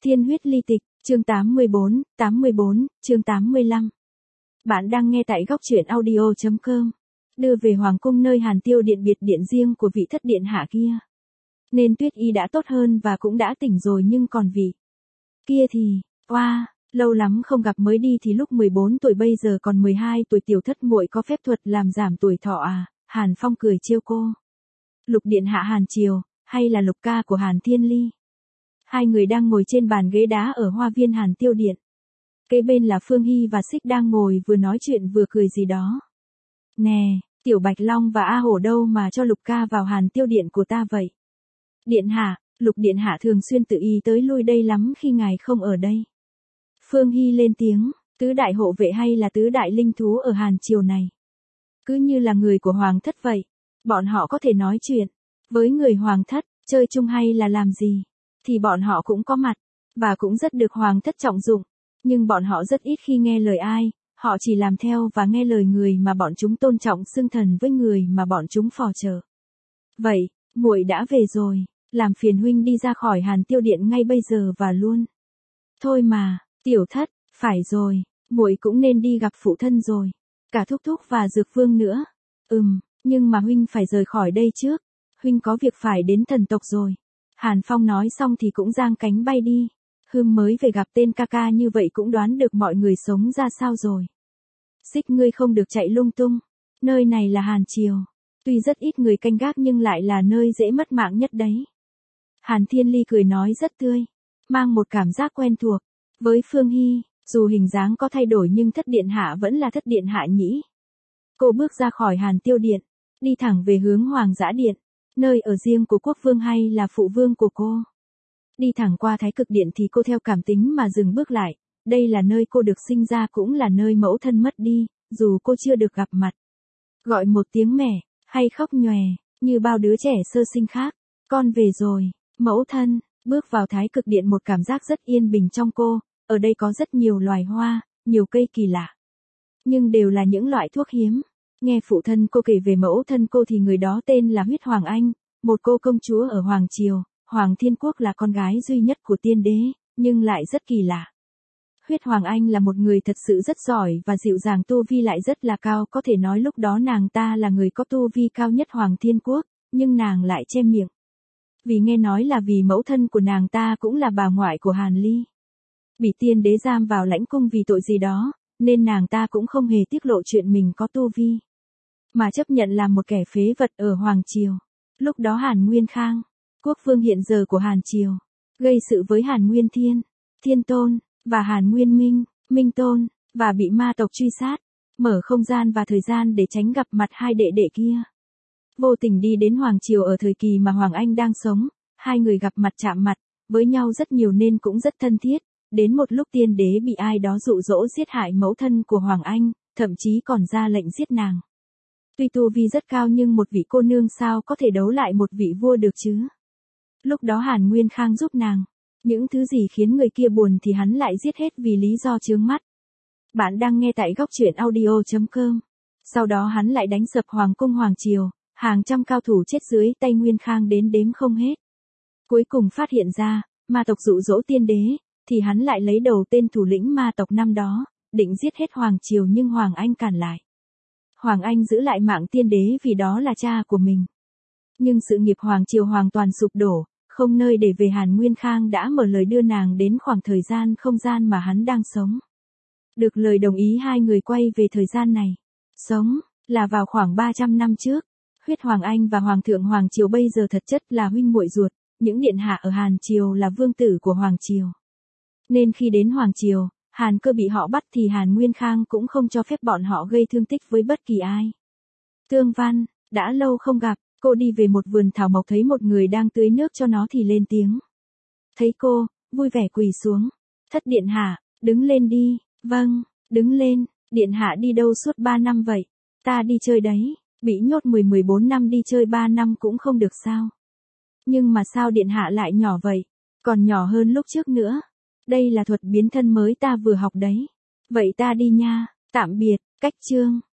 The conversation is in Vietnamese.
Thiên huyết ly tịch, chương 84, chương 85. Bạn đang nghe tại góc truyện audio.com. Đưa về hoàng cung nơi Hàn Tiêu Điện biệt điện riêng của vị thất điện hạ kia. Nên Tuyết Y đã tốt hơn và cũng đã tỉnh rồi, nhưng còn vị kia thì, lâu lắm không gặp, mới đi thì lúc 14 tuổi, bây giờ còn 12 tuổi. Tiểu thất muội có phép thuật làm giảm tuổi thọ à? Hàn Phong cười trêu cô. Lục điện hạ Hàn Triều, hay là Lục ca của Hàn Thiên Ly? Hai người đang ngồi trên bàn ghế đá ở hoa viên Hàn Tiêu Điện. Kế bên là Phương Hy và Xích đang ngồi vừa nói chuyện vừa cười gì đó. Nè, Tiểu Bạch Long và A Hổ đâu mà cho Lục ca vào Hàn Tiêu Điện của ta vậy? Điện hạ, Lục điện hạ thường xuyên tự ý tới lui đây lắm khi ngài không ở đây. Phương Hy lên tiếng, tứ đại hộ vệ hay là tứ đại linh thú ở Hàn Triều này? Cứ như là người của hoàng thất vậy. Bọn họ có thể nói chuyện với người hoàng thất, chơi chung hay là làm gì thì bọn họ cũng có mặt, và cũng rất được hoàng thất trọng dụng. Nhưng bọn họ rất ít khi nghe lời ai, họ chỉ làm theo và nghe lời người mà bọn chúng tôn trọng, xưng thần với người mà bọn chúng phò chờ. Vậy, muội đã về rồi, làm phiền huynh đi ra khỏi Hàn Tiêu Điện ngay bây giờ và luôn. Thôi mà, Tiểu thất, phải rồi, muội cũng nên đi gặp phụ thân rồi, cả thúc thúc và dược vương nữa. Nhưng mà huynh phải rời khỏi đây trước, huynh có việc phải đến thần tộc rồi. Hàn Phong nói xong thì cũng giang cánh bay đi. Mới về gặp tên ca ca như vậy cũng đoán được mọi người sống ra sao rồi. Xích, ngươi không được chạy lung tung. Nơi này là Hàn Triều. Tuy rất ít người canh gác nhưng lại là nơi dễ mất mạng nhất đấy. Hàn Thiên Ly cười nói rất tươi, mang một cảm giác quen thuộc. Với Phương Hy, dù hình dáng có thay đổi nhưng thất điện hạ vẫn là thất điện hạ nhỉ. Cô bước ra khỏi Hàn Tiêu Điện, đi thẳng về hướng Hoàng Dã Điện, nơi ở riêng của quốc vương hay là phụ vương của cô. Đi thẳng qua Thái Cực Điện thì cô theo cảm tính mà dừng bước lại. Đây là nơi cô được sinh ra, cũng là nơi mẫu thân mất đi, dù cô chưa được gặp mặt. Gọi một tiếng mẹ, hay khóc nhòe, như bao đứa trẻ sơ sinh khác. Con về rồi, mẫu thân. Bước vào Thái Cực Điện, một cảm giác rất yên bình trong cô. Ở đây có rất nhiều loài hoa, nhiều cây kỳ lạ, nhưng đều là những loại thuốc hiếm. Nghe phụ thân cô kể về mẫu thân cô thì người đó tên là Huyết Hoàng Anh, một cô công chúa ở Hoàng Triều, Hoàng Thiên Quốc, là con gái duy nhất của tiên đế, nhưng lại rất kỳ lạ. Huyết Hoàng Anh là một người thật sự rất giỏi và dịu dàng, tu vi lại rất là cao, có thể nói lúc đó nàng ta là người có tu vi cao nhất Hoàng Thiên Quốc, nhưng nàng lại che miệng. Vì nghe nói là vì mẫu thân của nàng ta cũng là bà ngoại của Hàn Ly, bị tiên đế giam vào lãnh cung vì tội gì đó, nên nàng ta cũng không hề tiết lộ chuyện mình có tu vi, mà chấp nhận làm một kẻ phế vật ở Hoàng Triều. Lúc đó Hàn Nguyên Khang, quốc vương hiện giờ của Hàn Triều, gây sự với Hàn Nguyên Thiên, Thiên Tôn, và Hàn Nguyên Minh, Minh Tôn, và bị ma tộc truy sát, mở không gian và thời gian để tránh gặp mặt hai đệ đệ kia. Vô tình đi đến Hoàng Triều ở thời kỳ mà Hoàng Anh đang sống, hai người gặp mặt, chạm mặt với nhau rất nhiều nên cũng rất thân thiết. Đến một lúc tiên đế bị ai đó dụ dỗ giết hại mẫu thân của Hoàng Anh, thậm chí còn ra lệnh giết nàng. Tuy tu vi rất cao nhưng một vị cô nương sao có thể đấu lại một vị vua được chứ? Lúc đó Hàn Nguyên Khang giúp nàng, những thứ gì khiến người kia buồn thì hắn lại giết hết vì lý do chướng mắt. Bạn đang nghe tại góc truyện audio.com. Sau đó hắn lại đánh sập Hoàng cung Hoàng Triều, hàng trăm cao thủ chết dưới tay Nguyên Khang đến đếm không hết. Cuối cùng phát hiện ra, ma tộc dụ dỗ tiên đế, thì hắn lại lấy đầu tên thủ lĩnh ma tộc năm đó, định giết hết Hoàng Triều nhưng Hoàng Anh cản lại. Hoàng Anh giữ lại mạng tiên đế vì đó là cha của mình. Nhưng sự nghiệp Hoàng Triều hoàn toàn sụp đổ, không nơi để về. Hàn Nguyên Khang đã mở lời đưa nàng đến khoảng thời gian không gian mà hắn đang sống. Được lời đồng ý, hai người quay về thời gian này. Sống, là vào khoảng 300 năm trước. Huyết Hoàng Anh và Hoàng thượng Hoàng Triều bây giờ thật chất là huynh muội ruột, những điện hạ ở Hàn Triều là vương tử của Hoàng Triều. Nên khi đến Hoàng Triều, Hàn Cơ bị họ bắt thì Hàn Nguyên Khang cũng không cho phép bọn họ gây thương tích với bất kỳ ai. Tương Văn, đã lâu không gặp, cô đi về một vườn thảo mộc thấy một người đang tưới nước cho nó thì lên tiếng. Thấy cô, vui vẻ quỳ xuống. Thất điện hạ, đứng lên đi. Vâng, đứng lên. Điện hạ đi đâu suốt 3 năm vậy? Ta đi chơi đấy, bị nhốt 14 năm, đi chơi 3 năm cũng không được sao? Nhưng mà sao điện hạ lại nhỏ vậy? Còn nhỏ hơn lúc trước nữa. Đây là thuật biến thân mới ta vừa học đấy. Vậy ta đi nha, tạm biệt. Cách chương.